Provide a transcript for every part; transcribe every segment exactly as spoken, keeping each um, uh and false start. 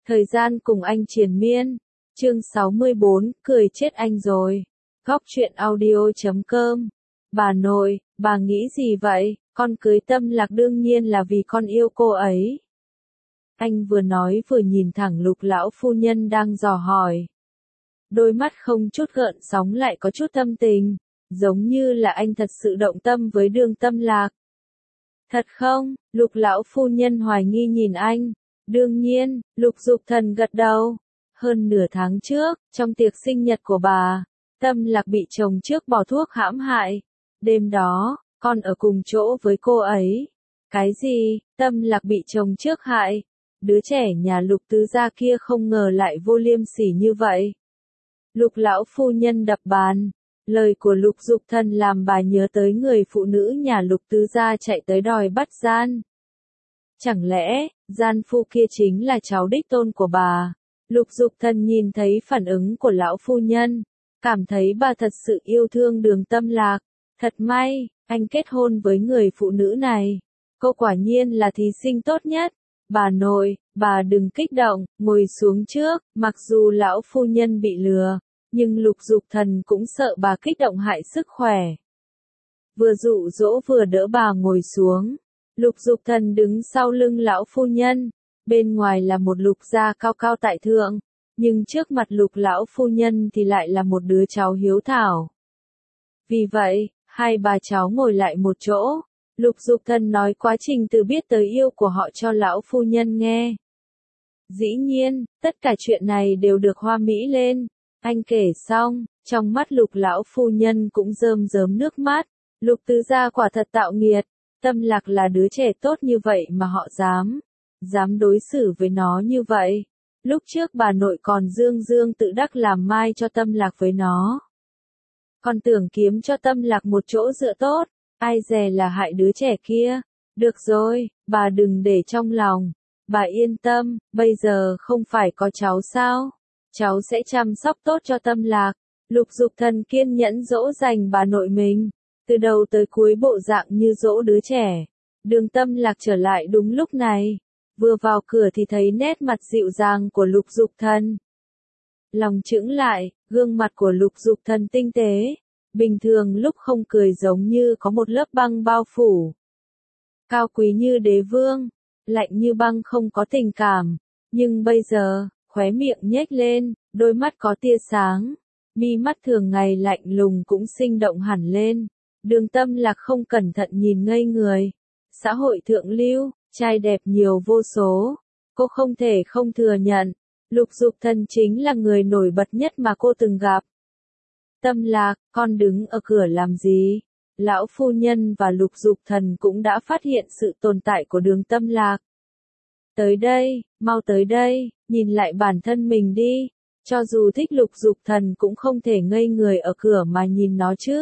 Thời gian cùng anh triền miên. Chương sáu mươi bốn, cười chết anh rồi. Góc truyện audio chấm com. Bà nội, bà nghĩ gì vậy? Con cưới Tâm Lạc đương nhiên là vì con yêu cô ấy. Anh vừa nói vừa nhìn thẳng Lục lão phu nhân đang dò hỏi. Đôi mắt không chút gợn sóng lại có chút tâm tình, giống như là anh thật sự động tâm với Đường Tâm Lạc. Thật không? Lục lão phu nhân hoài nghi nhìn anh. Đương nhiên, Lục Dục Thần gật đầu. Hơn nửa tháng trước, trong tiệc sinh nhật của bà, Tâm Lạc bị chồng trước bỏ thuốc hãm hại. Đêm đó, con ở cùng chỗ với cô ấy. Cái gì? Tâm Lạc bị chồng trước hại? Đứa trẻ nhà Lục tứ gia kia không ngờ lại vô liêm sỉ như vậy. Lục lão phu nhân đập bàn. Lời của Lục Dục Thần làm bà nhớ tới người phụ nữ nhà Lục tứ gia chạy tới đòi bắt gian. Chẳng lẽ, gian phu kia chính là cháu đích tôn của bà? Lục Dục Thần nhìn thấy phản ứng của lão phu nhân, cảm thấy bà thật sự yêu thương Đường Tâm Lạc. Thật may, anh kết hôn với người phụ nữ này. Cô quả nhiên là thí sinh tốt nhất. Bà nội, bà đừng kích động, ngồi xuống trước. Mặc dù lão phu nhân bị lừa, nhưng Lục Dục Thần cũng sợ bà kích động hại sức khỏe. Vừa dụ dỗ vừa đỡ bà ngồi xuống. Lục Dục Thần đứng sau lưng lão phu nhân, bên ngoài là một Lục gia cao cao tại thượng, nhưng trước mặt Lục lão phu nhân thì lại là một đứa cháu hiếu thảo. Vì vậy, hai bà cháu ngồi lại một chỗ, Lục Dục Thần nói quá trình từ biết tới yêu của họ cho lão phu nhân nghe. Dĩ nhiên, tất cả chuyện này đều được hoa mỹ lên. Anh kể xong, trong mắt Lục lão phu nhân cũng rơm rớm nước mắt. Lục tứ gia quả thật tạo nghiệt. Tâm Lạc là đứa trẻ tốt như vậy mà họ dám, dám đối xử với nó như vậy. Lúc trước bà nội còn dương dương tự đắc làm mai cho Tâm Lạc với nó. Còn tưởng kiếm cho Tâm Lạc một chỗ dựa tốt, ai dè là hại đứa trẻ kia. Được rồi, bà đừng để trong lòng. Bà yên tâm, bây giờ không phải có cháu sao? Cháu sẽ chăm sóc tốt cho Tâm Lạc. Lục Dục Thần kiên nhẫn dỗ dành bà nội mình. Từ đầu tới cuối bộ dạng như dỗ đứa trẻ. Đường Tâm Lạc trở lại đúng lúc này. Vừa vào cửa thì thấy nét mặt dịu dàng của Lục Dục Thần. Lòng chững lại, gương mặt của Lục Dục Thần tinh tế. Bình thường lúc không cười giống như có một lớp băng bao phủ. Cao quý như đế vương, lạnh như băng không có tình cảm. Nhưng bây giờ, khóe miệng nhếch lên, đôi mắt có tia sáng. Mi mắt thường ngày lạnh lùng cũng sinh động hẳn lên. Đường Tâm Lạc không cẩn thận nhìn ngây người. Xã hội thượng lưu, trai đẹp nhiều vô số. Cô không thể không thừa nhận. Lục Dục Thần chính là người nổi bật nhất mà cô từng gặp. Tâm Lạc, con đứng ở cửa làm gì? Lão phu nhân và Lục Dục Thần cũng đã phát hiện sự tồn tại của Đường Tâm Lạc. Tới đây, mau tới đây, nhìn lại bản thân mình đi. Cho dù thích Lục Dục Thần cũng không thể ngây người ở cửa mà nhìn nó chứ.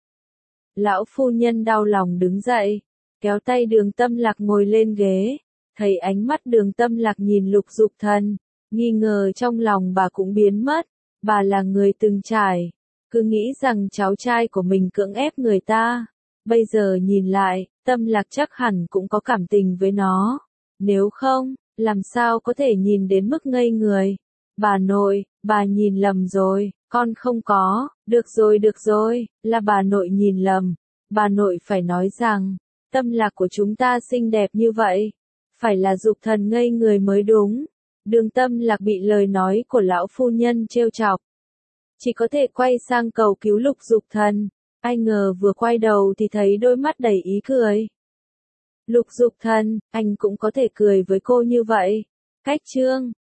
Lão phu nhân đau lòng đứng dậy, kéo tay Đường Tâm Lạc ngồi lên ghế, thấy ánh mắt Đường Tâm Lạc nhìn Lục Dục Thần, nghi ngờ trong lòng bà cũng biến mất. Bà là người từng trải, cứ nghĩ rằng cháu trai của mình cưỡng ép người ta. Bây giờ nhìn lại, Tâm Lạc chắc hẳn cũng có cảm tình với nó. Nếu không, làm sao có thể nhìn đến mức ngây người. Bà nội, bà nhìn lầm rồi, con không có. Được rồi được rồi, là bà nội nhìn lầm. Bà nội phải nói rằng, Tâm Lạc của chúng ta xinh đẹp như vậy. Phải là Dục Thần ngây người mới đúng. Đường Tâm Lạc bị lời nói của lão phu nhân trêu chọc. Chỉ có thể quay sang cầu cứu Lục Dục Thần. Ai ngờ vừa quay đầu thì thấy đôi mắt đầy ý cười. Lục Dục Thần, anh cũng có thể cười với cô như vậy. Cách chương,